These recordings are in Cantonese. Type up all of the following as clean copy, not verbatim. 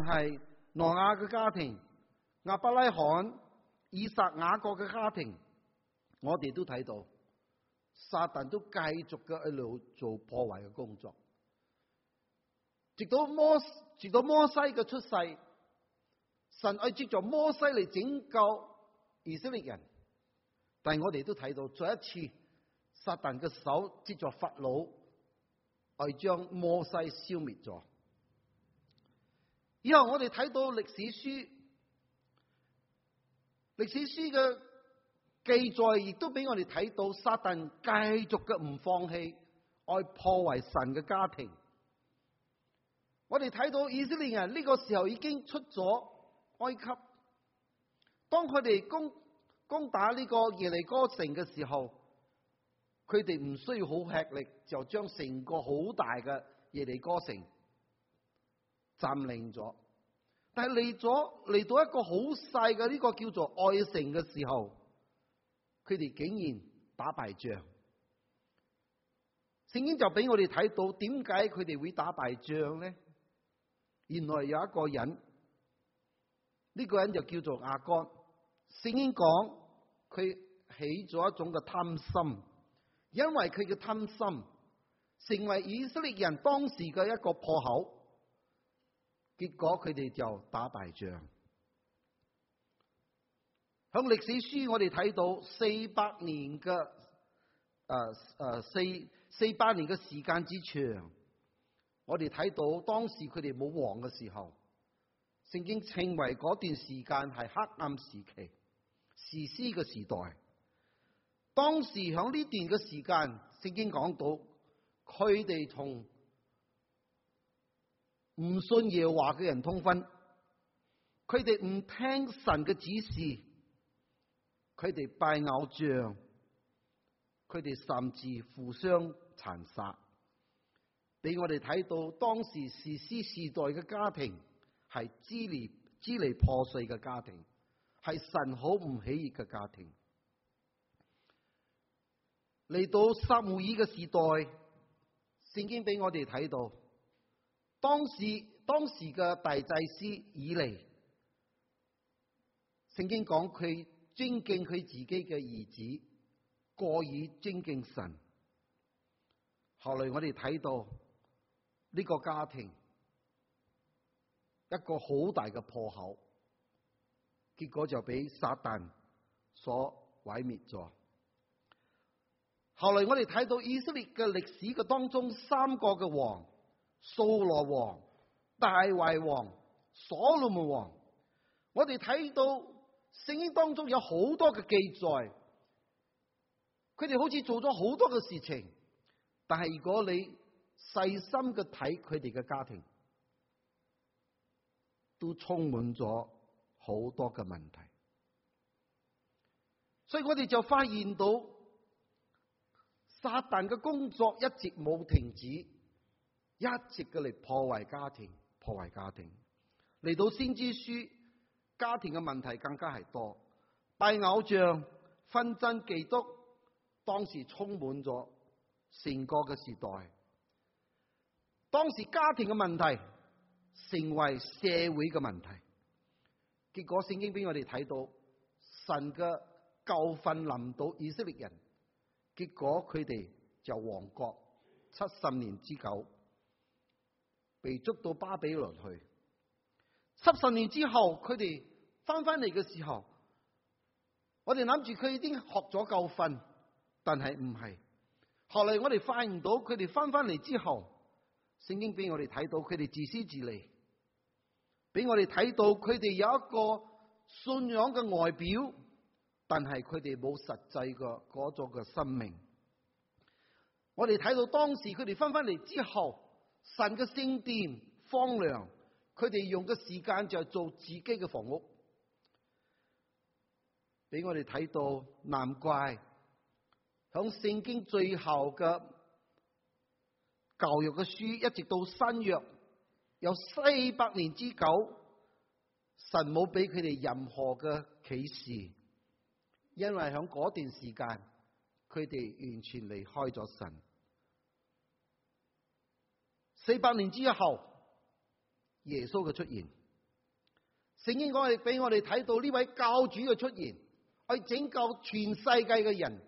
係挪亞嘅家庭、亞伯拉罕、以撒、雅各嘅家庭，我哋都睇到撒旦都繼續嘅一路做破壞嘅工作，直到摩西嘅出世，神愛藉着摩西嚟拯救以色列人，但係我哋都睇到再一次撒旦嘅手藉着法老愛將摩西消滅咗。以後我哋睇到歷史書嘅記載，亦都俾我哋睇到撒旦繼續嘅唔放棄，愛破壞神嘅家庭。我哋睇到以色列人呢個時候已經出咗埃及，當佢哋攻打呢個耶利哥城嘅時候，佢哋唔需要好吃力，就將成個好大嘅耶利哥城佔領咗。但係嚟到一個好細嘅呢個叫做愛城嘅時候，佢哋竟然打敗仗。聖經就俾我哋睇到點解佢哋會打敗仗呢？原來有一個人，呢個人就叫做亞干。聖經講佢起咗一種嘅貪心，因為佢嘅貪心成為以色列人當時嘅一個破口。結果佢哋就打敗仗。響歷史書我哋睇到400年嘅400年嘅時間之長，我哋睇到當時佢哋冇王嘅時候，聖經稱為嗰段時間係黑暗時期、士師嘅時代。當時響呢段嘅時間，聖經講到佢哋同唔信耶和華嘅人通婚，佢哋唔聽神嘅指示，佢哋拜偶像，佢哋甚至互相殘殺，俾我哋睇到當時士師時代嘅家庭係支離破碎嘅家庭，係神好唔喜悅嘅家庭。嚟到撒母耳嘅時代，聖經俾我哋睇到當時嘅大祭司以利，聖經講佢尊敬佢自己嘅兒子，過於尊敬神。後來我哋睇到呢個家庭一個好大嘅破口，結果就俾撒旦所毀滅咗。後來我哋睇到以色列嘅歷史嘅當中，3個嘅王，掃羅王、大衛王、所羅門王，我哋睇到聖經當中有好多嘅記載，佢哋好似做咗好多嘅事情，但係如果你細心嘅睇佢哋嘅家庭，都充滿咗好多嘅問題。所以我哋就發現到撒旦嘅工作一直冇停止，一直嘅嚟破壞家庭。嚟到先知書，家庭嘅問題更加係多，拜偶像、紛爭、嫉妒，當時充滿咗成個嘅時代。當時家庭嘅問題成為社會嘅問題，結果聖經俾我哋睇到神嘅教訓臨到以色列人，結果佢哋就亡國70年之久，被捉到巴比倫去。70年之後，佢哋翻嚟嘅時候，我哋諗住佢已經學咗教訓，但係唔係。後來我哋發現到佢哋翻嚟之後，聖經俾我哋睇到佢哋自私自利，俾我哋睇到佢哋有一個信仰嘅外表，但係佢哋冇實際嘅嗰種嘅生命。我哋睇到當時佢哋翻嚟之後，神嘅聖殿荒涼，佢哋用嘅時間就係做自己嘅房屋，俾我哋睇到難怪響聖經最後嘅教育嘅書，一直到新約有400年之久，神冇俾佢哋任何嘅啟示，因為響嗰段時間佢哋完全離開咗神。400年之後，耶穌嘅出現， 聖經講係俾我哋睇到呢位教主嘅出現，去拯救全世界嘅人。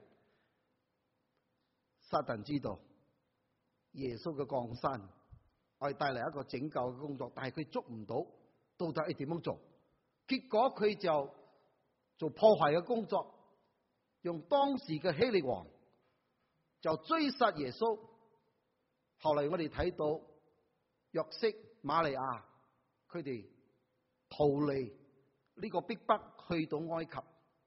撒旦知道耶穌嘅降生係帶嚟一個拯救嘅工作，但係佢捉唔到，到底係點樣做？結果佢就做破壞嘅工作，用當時嘅希律王就追殺耶穌。後嚟我哋睇到約瑟、瑪利亞佢哋逃離呢個逼迫，去到埃及。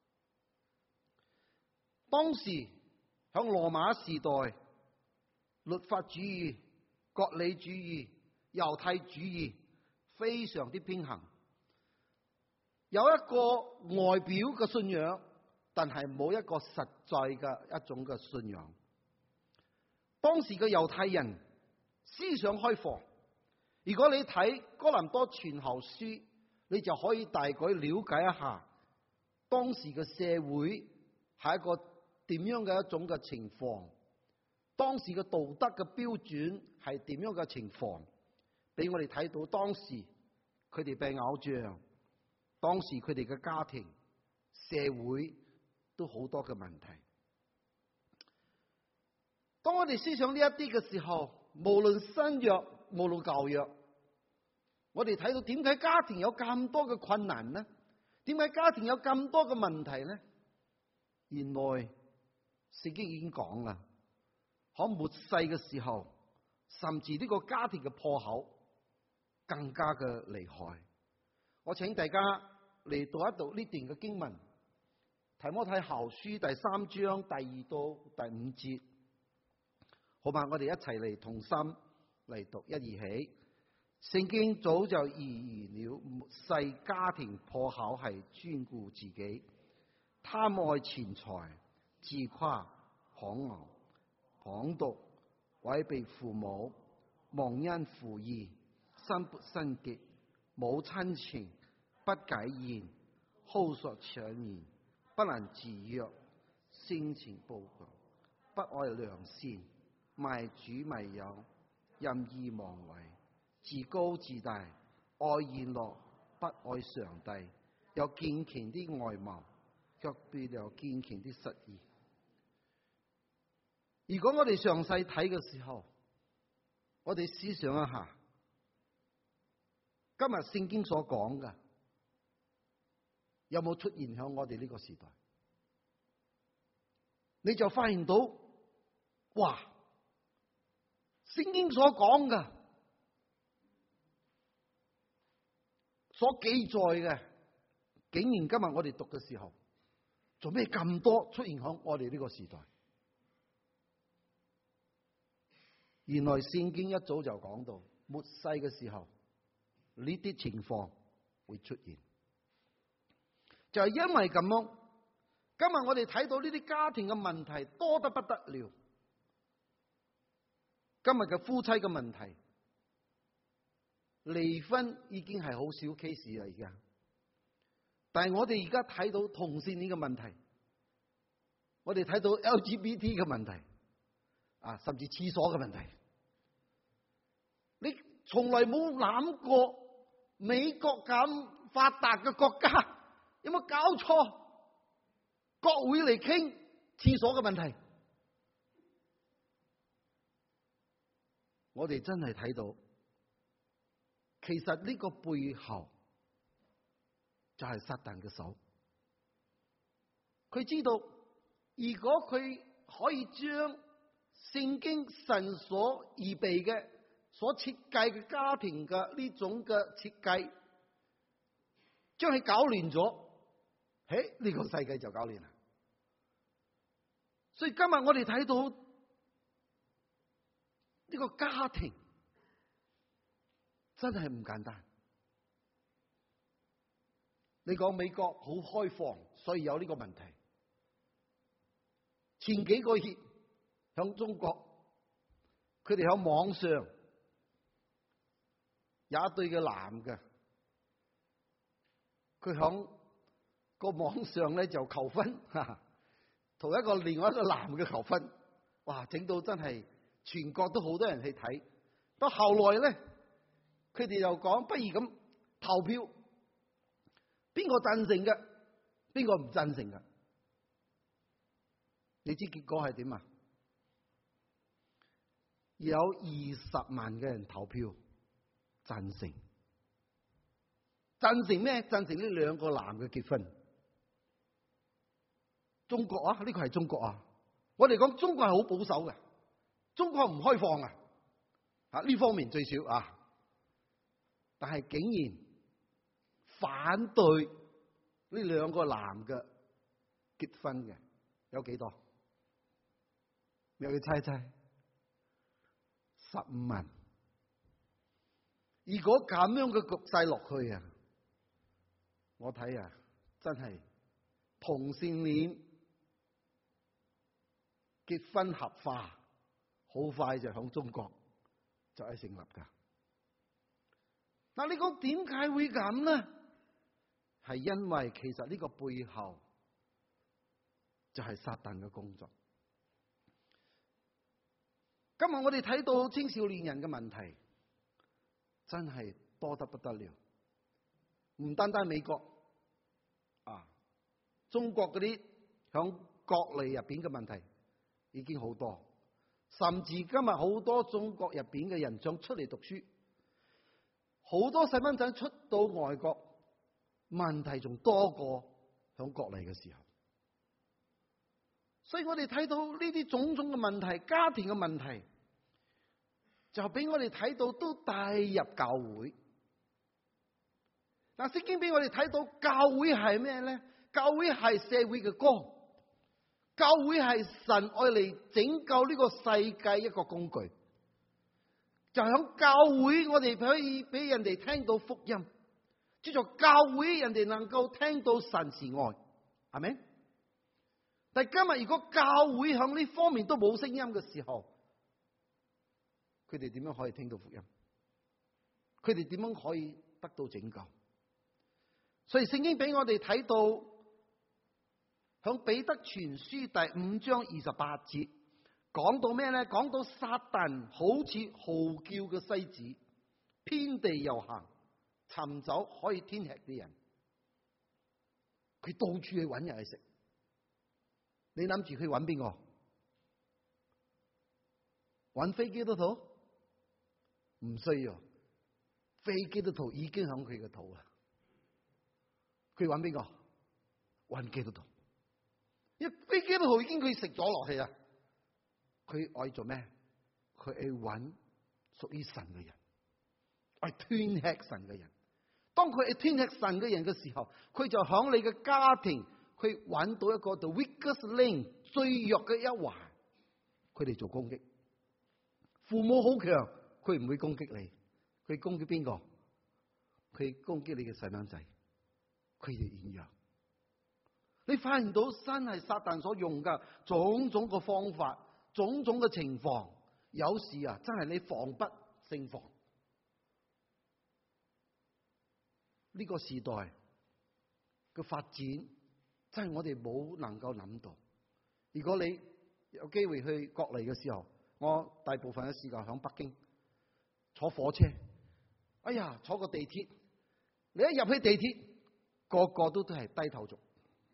當時響羅馬時代，律法主義、割禮主義、猶太主義非常之偏行，有一個外表嘅信仰，但係冇一個實在嘅一種嘅信仰。當時嘅猶太人思想開放，如果你睇哥林多前後書，你就可以大概了解一下當時嘅社會係一個點樣嘅一種嘅情況，當時嘅道德嘅標準係點樣嘅情況，俾我哋睇到當時佢哋拜偶像，當時佢哋嘅家庭、社會都好多嘅問題。當我哋思想呢一啲嘅時候，無論新約，無論舊約，我哋睇到點解家庭有咁多嘅困難呢？點解家庭有咁多嘅問題呢？原來聖經已經講啦，喺末世嘅時候，甚至呢個家庭嘅破口更加嘅厲害。我請大家嚟讀一讀呢段嘅經文，提摩太後書第3章第2到第5節，好嘛？我哋一齊嚟同心嚟讀，一二起。聖經早就預言了末世家庭破口係專顧自己，貪愛錢財，自誇狂傲，謗讟，違背父母，忘恩負義，心不貞潔，冇親情，不解怨，好說讒言，不能自約，性情暴躁，不愛良善，賣主賣友，任意妄為，自高自大，愛宴樂，不愛上帝，有敬虔的外貌，卻別有敬虔的實意。如果我哋詳細睇嘅時候，我哋思想一下，今日聖經所講嘅有冇出現喺我哋呢個時代？你就發現到，哇！聖經所講嘅、所記載嘅，竟然今日我哋讀嘅時候，做咩咁多出現喺我哋呢個時代？原來聖經一早就講到，末世嘅時候呢啲情況會出現，就係因為咁樣。今日我哋睇到呢啲家庭嘅問題多得不得了。今日嘅夫妻嘅問題，離婚已經係好少 case 啦，而家。但係我哋而家睇到同性戀嘅問題，我哋睇到 LGBT 嘅問題，甚至廁所嘅問題。你從來冇諗過美國咁發達嘅國家，有冇搞錯？國會嚟傾廁所嘅問題，我哋真係睇到，其實呢個背後就係撒旦嘅手。佢知道，如果佢可以將聖經神所預備嘅、所設計嘅家庭嘅呢種嘅設計，將佢搞亂咗，呢個世界就搞亂啦。所以今日我哋睇到呢個家庭真係唔簡單。你講美國好開放，所以有呢個問題。前幾個月響中國，佢哋響網上有一對嘅男嘅，佢響個網上咧就求婚，同另外一個男嘅求婚，哇！整到真係全國都好多人去睇。到後來咧，佢哋又講不如咁投票， 邊個贊成嘅，邊個唔贊成嘅？你知結果係點啊？有20萬嘅人投票贊成。贊成咩？贊成呢兩個男嘅結婚。中國啊，呢個係中國啊。我哋講中國係好保守嘅，中國唔開放啊，呢方面最少啊。但係竟然反對呢兩個男嘅結婚嘅有幾多？你去猜猜？15萬。如果咁樣嘅局勢落去啊，我睇啊，真係同性戀結婚合法，好快就響中國就係成立噶。嗱，你講點解會咁呢？係因為其實呢個背後就係撒旦嘅工作。今日我哋睇到青少年人嘅問題，真係多得不得了。唔單單美國啊，中國嗰啲響國內入邊嘅問題已經好多，甚至今日好多中國入邊嘅人想出嚟讀書，好多細蚊仔出到外國，問題仲多過響國內嘅時候。所以我哋睇到呢啲種種嘅問題，家庭嘅問題，就俾我哋睇到都帶入教會。嗱，聖經俾我哋睇到教會係咩咧？教會係社會嘅光，教會係神愛嚟拯救呢個世界一個工具。就響教會，我哋可以俾人哋聽到福音。藉助教會，人哋能夠聽到神是愛，係咪？但係今日如果教會響呢方面都冇聲音嘅時候，佢哋點樣可以聽到福音？佢哋點樣可以得到拯救？所以聖經俾我哋睇到，響彼得前書第5章28節，講到咩咧？講到撒旦好似嚎叫嘅獅子，遍地遊行，尋找可以吞吃啲人。佢到處去揾人去食。你諗住佢揾邊個？揾非基督徒？唔需要，非基督徒已經響佢嘅肚啦。佢揾邊個？揾基督徒。因為非基督徒已經佢食咗落去啦。佢愛做咩？佢愛揾屬於神嘅人，愛吞吃神嘅人。當佢愛吞吃神嘅人嘅時候，佢就響你嘅家庭，佢揾到一個 the weakest link 最弱嘅一環，佢哋做攻擊。父母好強，佢唔會攻擊你，佢攻擊邊個？佢攻擊你嘅細蚊仔，佢哋軟弱。你發現到真係撒旦所用嘅種種嘅方法，種種嘅情況，有時啊真係你防不勝防。呢個時代嘅發展真係我哋冇能夠諗到。如果你有機會去國內嘅時候，我大部分嘅時間響北京坐火車，哎呀坐個地鐵，你一入去地鐵，個個都係低頭族。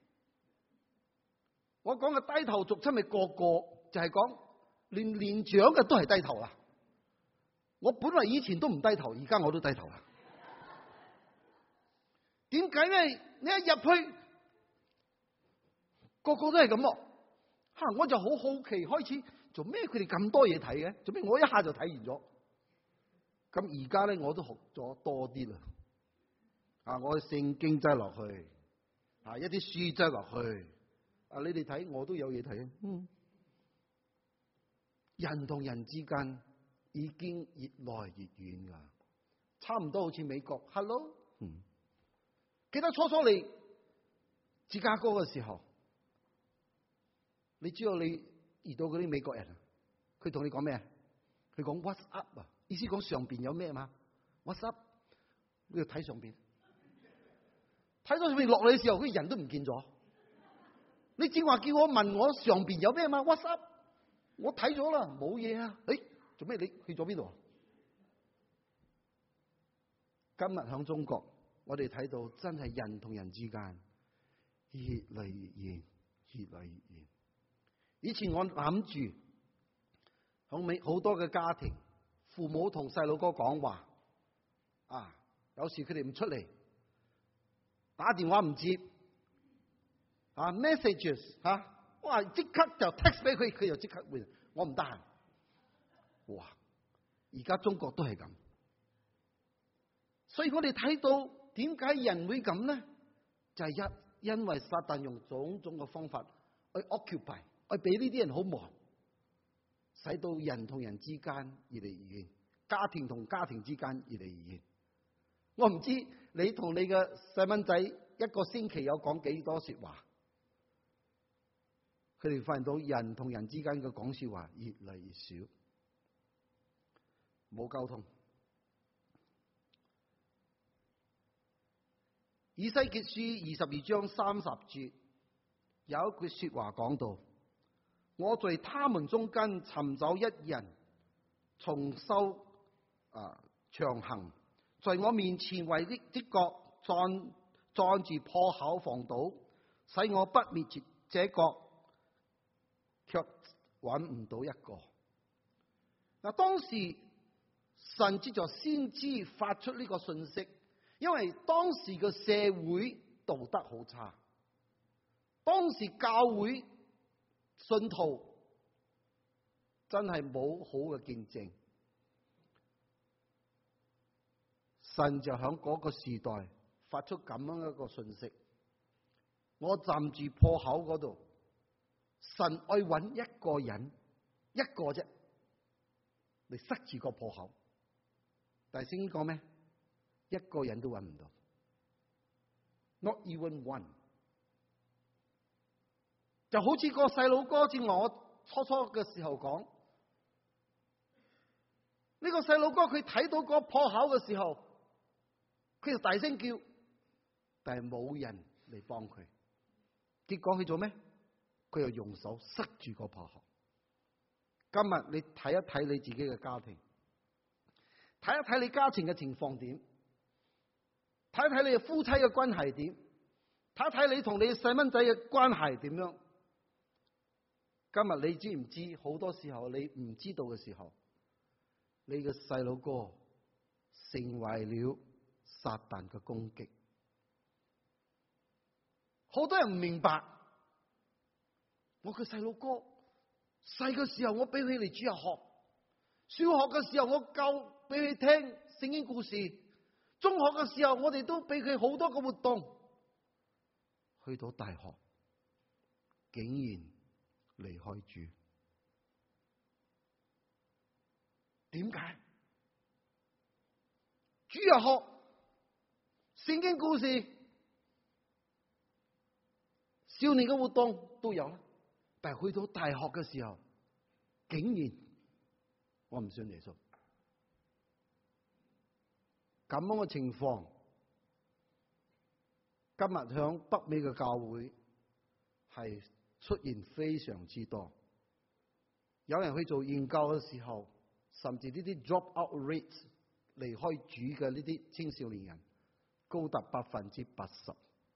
我講嘅低頭族，真係個個就係講連年長嘅都係低頭啦。我本來以前都唔低頭，而家我都低頭啦。點解咧？你一入去，個個都係咁咯。吓，我就好好奇，開始做咩？佢哋咁多嘢睇嘅，做咩我一下就睇完咗？咁而家咧，我都學咗多啲啦。啊，我聖經擠落去，啊，一啲書擠落去。啊！你哋睇，我都有嘢睇啊。人同人之間已經越來越遠噶，差唔多好似美國。Hello，記得初初嚟芝加哥嘅時候，你知道你遇到嗰啲美國人，佢同你講咩？佢講 What's up 啊，意思講上邊有咩嘛 ？What's up？ 你要睇上邊，睇到上邊落嚟嘅時候，佢人都唔見咗。你正話叫我問我上邊有咩嘛 ？What's up？ 我睇咗啦，冇嘢啊。誒，做咩你去咗邊度？今日響中國我哋睇到真係人同人之間越嚟越遠，越嚟越遠。以前我諗住好多嘅家庭，父母同細佬哥講話，有時佢哋唔出嚟，打電話唔接，messages 哇即刻就 text 俾佢，佢又即刻回，我唔得閒。哇！而家中國都係咁，所以我哋睇到點解人會咁呢？就係因為撒旦用種種嘅方法去 occupy， 去俾呢啲人好忙，使到人同人之間越嚟越遠，家庭同家庭之間越嚟越遠。我唔知你同你嘅細蚊仔一個星期有講幾多說話，佢哋發現到人同人之間嘅講說話越嚟越少，冇溝通。以西結書22章30節有一句說話講到：我在他們中間尋找一人，重修長行，在我面前為的國站住破口防堵，使我不滅絕這國，卻揾唔到一個。嗱，當時神藉着先知發出呢個信息，因為當時嘅社會道德好差，當時教會信徒真係冇好嘅見證，神就響嗰個時代發出咁樣一個信息：我站住破口嗰度，神愛揾一個人，一個啫，嚟塞住個破口。但係聖經講咩？一個人都揾唔到 ，not even one。就好似個細佬哥，似我初嘅時候講，呢個細佬哥佢睇到個破口嘅時候，佢就大聲叫，但係冇人嚟幫佢。結果佢做咩？佢又用手塞住個破口。今日你睇一睇你自己嘅家庭，睇一睇你家庭嘅情況點，睇一睇你嘅夫妻嘅關係點，睇一睇你同你細蚊仔嘅關係點樣。今日你知唔知？好多時候你唔知道嘅時候，你嘅細佬哥成為了撒旦嘅攻擊。好多人唔明白，我嘅細佬哥細嘅時候我俾佢嚟主日學，小學嘅時候我教俾佢聽聖經故事，中學嘅時候我哋都俾佢好多個活動，去到大學竟然離開主。點解？主日學聖經故事少年嘅活動都有啦，但係去到大學嘅時候，竟然我唔信耶穌。咁樣嘅情況，今日響北美嘅教會係出現非常之多。有人去做研究嘅時候，甚至呢啲 drop out rate 離開主嘅呢啲青少年人高達80%。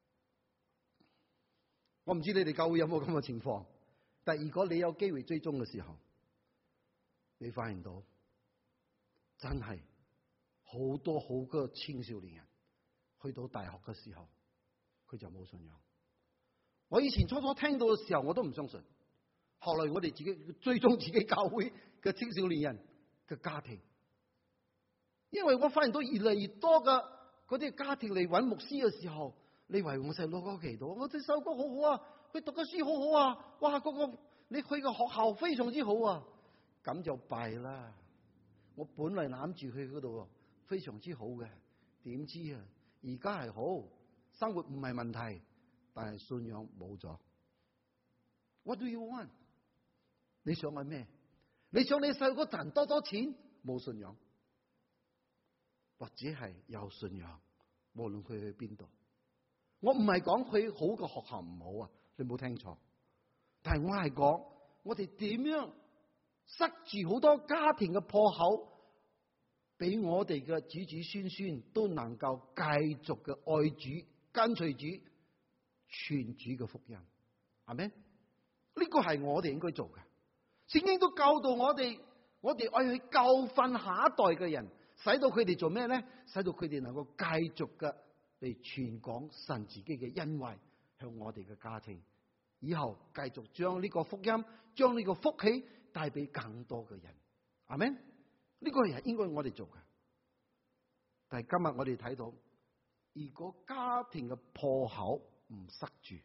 我唔知你哋教會有冇咁嘅情況，但係如果你有機會追蹤嘅時候，你發現到真係好多好多青少年人去到大學嘅時候，佢就冇信仰。我以前初聽到嘅時候，我都唔相信。後來我哋自己追蹤自己教會嘅青少年人嘅家庭，因為我發現到越嚟越多嘅嗰啲家庭嚟揾牧師嘅時候，你為我細佬哥祈禱，我哋細佬哥好好啊，佢讀嘅書好好啊，哇，你去嘅學校非常之好啊，咁就弊啦。我本嚟攬住佢嗰度非常之好嘅，點知啊，而家係好，生活唔係問題，但係信仰冇咗。What do you want？ 你想係咩？你想你細佬哥賺多錢，冇信仰，或者係有信仰，無論佢去邊度。我唔係講佢好嘅學校唔好啊，你冇聽錯。但係我係講，我哋點樣塞住好多家庭嘅破口， 俾我哋嘅子子孫孫都能夠繼續嘅愛主、跟隨主、傳主嘅福音，係咪？呢個係我哋應該做嘅。聖經都教導我哋愛去教訓下一代嘅人，使到佢哋做咩咧？使到佢哋能夠繼續嘅嚟傳講神自己嘅恩惠向我哋嘅家庭，以後繼續將呢個福音、將呢個福氣帶俾更多嘅人，係咪？呢個係應該我哋做嘅。但係今日我哋睇到，如果家庭嘅破口唔塞住，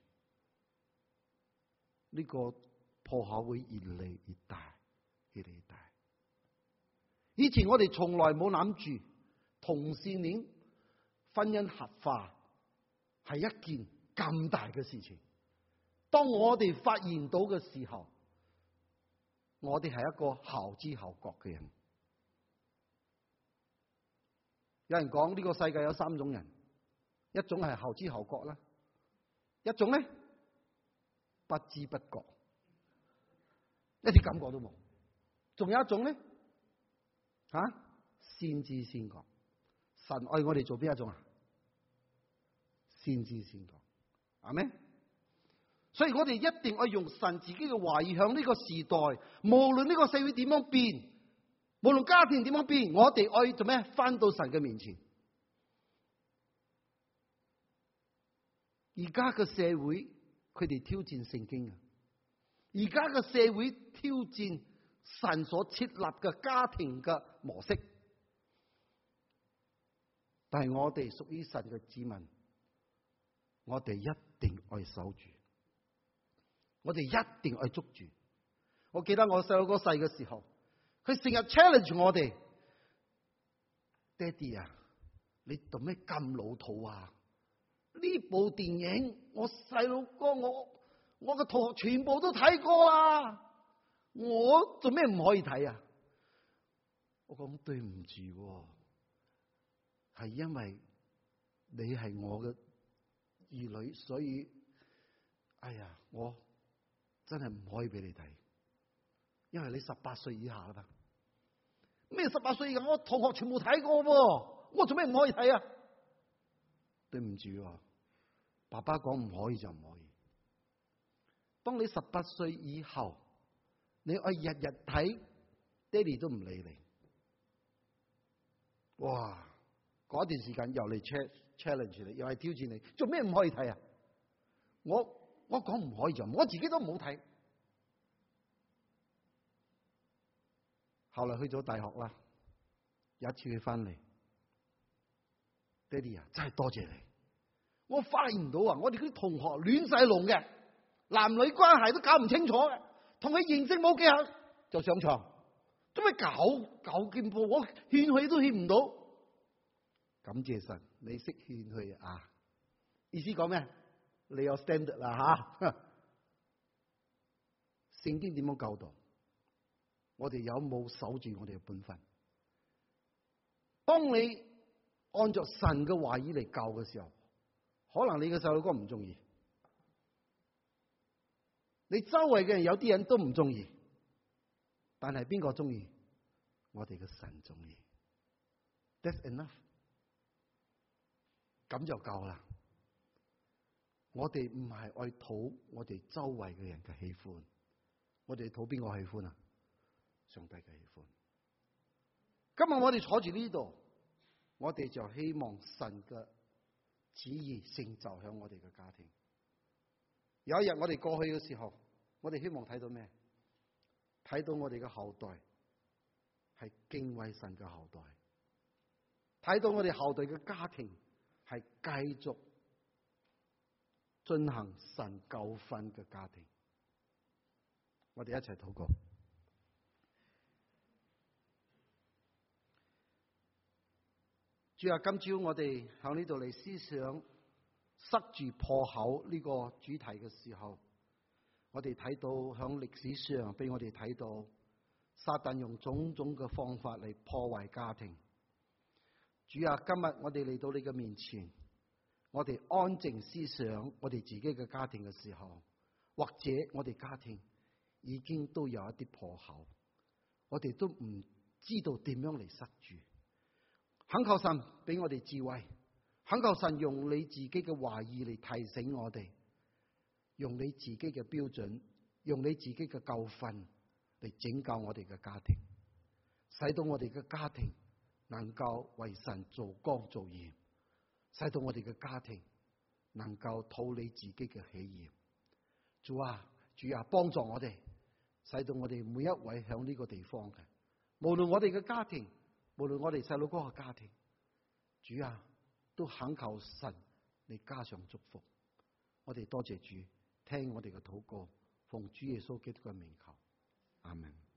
呢個破口會越嚟越大，越嚟越大。以前我哋從來冇諗住同性戀婚姻合法係一件咁大嘅事情。當我哋發現到嘅時候，我哋係一個後知後覺嘅人。有人講呢個世界有3種人，一種係後知後覺啦，一種咧不知不覺，一啲感覺都冇，仲有一種咧先知先覺。神愛我哋做邊一種啊？先知先覺，係咪？所以我哋一定要用神自己嘅話語向呢個時代，無論呢個社會點樣變，無論家庭點樣變，我哋愛做咩？返到神嘅面前。而家嘅社會，佢哋挑戰聖經啊！而家嘅社會挑戰神所設立嘅家庭嘅模式。但係我哋屬於神嘅子民，我哋一定愛守住，我哋一定愛捉住。我記得我細佬哥細嘅時候，佢成日 challenge 我哋，爹哋啊，你做咩咁老土啊？呢部電影我細佬哥我嘅同學全部都睇過啦，我做咩唔可以睇啊？我講對唔住，係因為你係我嘅兒女，所以我真係唔可以俾你睇，因為你18歲以下啦嘛。咩18歲以下？我同學全部睇過喎，我做咩唔可以睇啊？對唔住，爸爸講唔可以就唔可以。當你18歲以後，你愛日日睇，爹哋都唔理你。哇！嗰段時間又嚟 challenge 你，又係挑戰你，做咩唔可以睇啊？我講唔可以就，我自己都唔好睇。後來去咗大學啦，有一次佢翻嚟，爹哋啊，真係多謝你。我發現唔到啊，我哋啲同學亂晒龍嘅，男女關係都搞唔清楚嘅，同佢認識冇幾下就上床，做咩搞劍步？我勸佢都勸唔到。感謝神，你識勸佢啊！意思講咩？你有 standard 啦吓。聖經點樣教導？我哋有冇守住我哋嘅本分？當你按照神嘅話語嚟教嘅時候，可能你嘅細路哥唔中意，你周圍嘅人有啲人都唔中意，但係邊個中意？我哋嘅神中意。That's enough。咁就夠啦。我哋唔係愛討我哋周圍嘅人嘅喜歡，我哋討邊個喜歡啊？上帝嘅喜歡。今日我哋坐住呢度，我哋就希望神嘅旨意成就響我哋嘅家庭。有一日我哋過去嘅時候，我哋希望睇到咩？睇到我哋嘅後代係敬畏神嘅後代，睇到我哋後代嘅家庭係繼續進行神教訓嘅家庭。我哋一齊禱告。主啊，今朝我哋喺呢度嚟思想塞住破口呢個主題嘅時候，我哋睇到喺歷史上俾我哋睇到撒旦用種種嘅方法嚟破壞家庭。主啊，今日我哋嚟到你嘅面前，我哋安靜思想我哋自己嘅家庭嘅時候，或者我哋家庭已經都有一啲破口，我哋都唔知道點樣嚟塞住。 懇求神俾我哋智慧，懇求神用你自己嘅話語嚟提醒我哋，用你自己嘅標準，用你自己嘅教訓嚟拯救我哋嘅家庭，使到我哋嘅家庭能夠為神做光做鹽，使到我哋嘅家庭能夠討你自己嘅喜悅。主啊，幫助我哋，使到我哋每一位響呢個地方嘅，無論我哋嘅家庭，無論我哋細佬哥嘅家庭，主啊，都懇求神嚟加上祝福。我哋多謝主，聽我哋嘅禱告，奉主耶穌基督嘅名求，阿門。